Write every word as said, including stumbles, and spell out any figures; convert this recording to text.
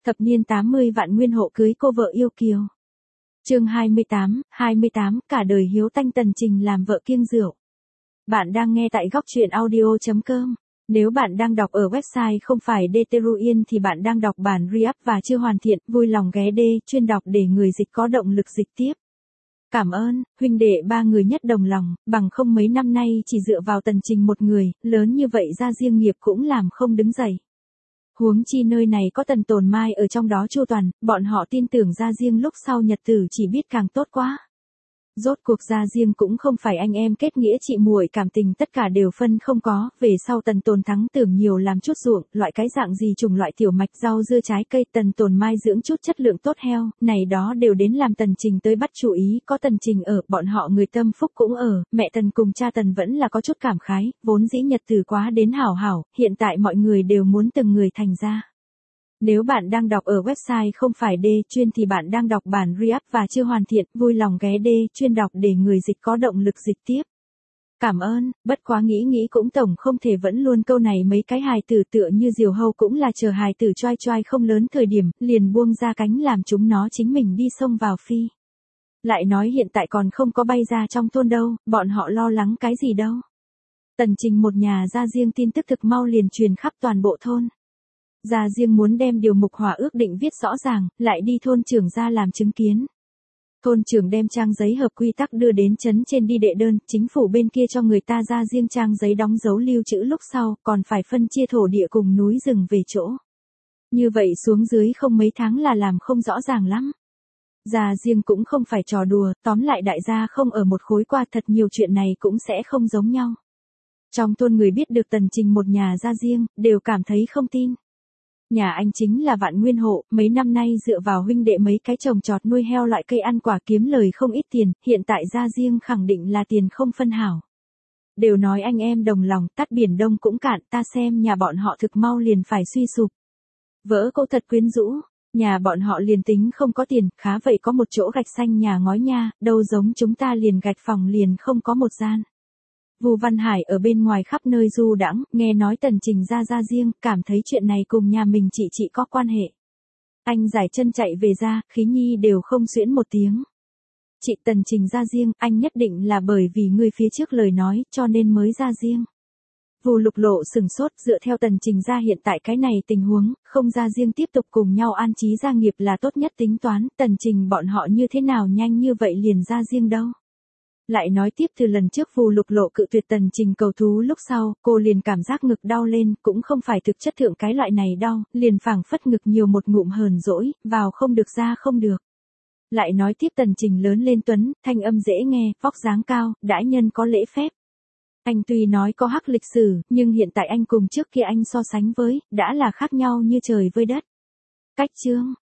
Thập niên tám mươi vạn nguyên hộ cưới cô vợ yêu kiều. Chương hai mươi tám, hai mươi tám, cả đời hiếu tanh Tần Trình làm vợ kiêng rượu. Bạn đang nghe tại góc truyện audio chấm com. Nếu bạn đang đọc ở website không phải Deteruyen thì bạn đang đọc bản re-up và chưa hoàn thiện, vui lòng ghé D chuyên đọc để người dịch có động lực dịch tiếp. Cảm ơn, huynh đệ ba người nhất đồng lòng, bằng không mấy năm nay chỉ dựa vào Tần Trình một người, lớn như vậy ra riêng nghiệp cũng làm không đứng dậy. Huống chi nơi này có Tần Tồn Mai ở trong đó chu toàn, bọn họ tin tưởng ra riêng lúc sau nhật tử chỉ biết càng tốt quá. Rốt cuộc ra riêng cũng không phải anh em kết nghĩa chị muội cảm tình tất cả đều phân không có, về sau Tần Tồn Thắng tưởng nhiều làm chút ruộng, loại cái dạng gì trùng loại tiểu mạch rau dưa trái cây, Tần Tồn Mai dưỡng chút chất lượng tốt heo, này đó đều đến làm Tần Trình tới bắt chú ý, có Tần Trình ở, bọn họ người tâm phúc cũng ở, mẹ Tần cùng cha Tần vẫn là có chút cảm khái, vốn dĩ nhật tử quá đến hảo hảo, hiện tại mọi người đều muốn từng người thành ra. Nếu bạn đang đọc ở website không phải D chuyên thì bạn đang đọc bản re-up và chưa hoàn thiện, vui lòng ghé D chuyên đọc để người dịch có động lực dịch tiếp. Cảm ơn, bất quá nghĩ nghĩ cũng tổng không thể vẫn luôn câu này mấy cái hài tử tựa như diều hâu cũng là chờ hài tử choai choai không lớn thời điểm, liền buông ra cánh làm chúng nó chính mình đi xông vào phi. Lại nói hiện tại còn không có bay ra trong thôn đâu, bọn họ lo lắng cái gì đâu. Tần Trình một nhà ra riêng tin tức thực mau liền truyền khắp toàn bộ thôn. Gia riêng muốn đem điều mục hòa ước định viết rõ ràng, lại đi thôn trưởng ra làm chứng kiến. Thôn trưởng đem trang giấy hợp quy tắc đưa đến trấn trên đi đệ đơn, chính phủ bên kia cho người ta ra riêng trang giấy đóng dấu lưu trữ lúc sau, còn phải phân chia thổ địa cùng núi rừng về chỗ. Như vậy xuống dưới không mấy tháng là làm không rõ ràng lắm. Gia riêng cũng không phải trò đùa, tóm lại đại gia không ở một khối qua thật nhiều chuyện này cũng sẽ không giống nhau. Trong thôn người biết được Tần Trình một nhà ra riêng, đều cảm thấy không tin. Nhà anh chính là vạn nguyên hộ, mấy năm nay dựa vào huynh đệ mấy cái trồng trọt nuôi heo loại cây ăn quả kiếm lời không ít tiền, hiện tại ra riêng khẳng định là tiền không phân hảo. Đều nói anh em đồng lòng, tắt biển đông cũng cạn, ta xem nhà bọn họ thực mau liền phải suy sụp. Vỡ cô thật quyến rũ, nhà bọn họ liền tính không có tiền, khá vậy có một chỗ gạch xanh nhà ngói nha, đâu giống chúng ta liền gạch phòng liền không có một gian. Vu Văn Hải ở bên ngoài khắp nơi du đãng, nghe nói Tần Trình ra ra riêng, cảm thấy chuyện này cùng nhà mình chị chị có quan hệ. Anh giải chân chạy về ra, khí nhi đều không xuyễn một tiếng. Chị Tần Trình ra riêng, anh nhất định là bởi vì người phía trước lời nói, cho nên mới ra riêng. Vu Lục Lộ sừng sốt, dựa theo Tần Trình ra hiện tại cái này tình huống, không ra riêng tiếp tục cùng nhau an trí gia nghiệp là tốt nhất tính toán, Tần Trình bọn họ như thế nào nhanh như vậy liền ra riêng đâu. Lại nói tiếp từ lần trước Vu Lục Lộ cự tuyệt Tần Trình cầu thú lúc sau, cô liền cảm giác ngực đau lên, cũng không phải thực chất thượng cái loại này đau, liền phảng phất ngực nhiều một ngụm hờn dỗi, vào không được ra không được. Lại nói tiếp Tần Trình lớn lên tuấn, thanh âm dễ nghe, vóc dáng cao, đãi nhân có lễ phép. Anh tuy nói có hắc lịch sử, nhưng hiện tại anh cùng trước kia anh so sánh với, đã là khác nhau như trời với đất. Cách chương,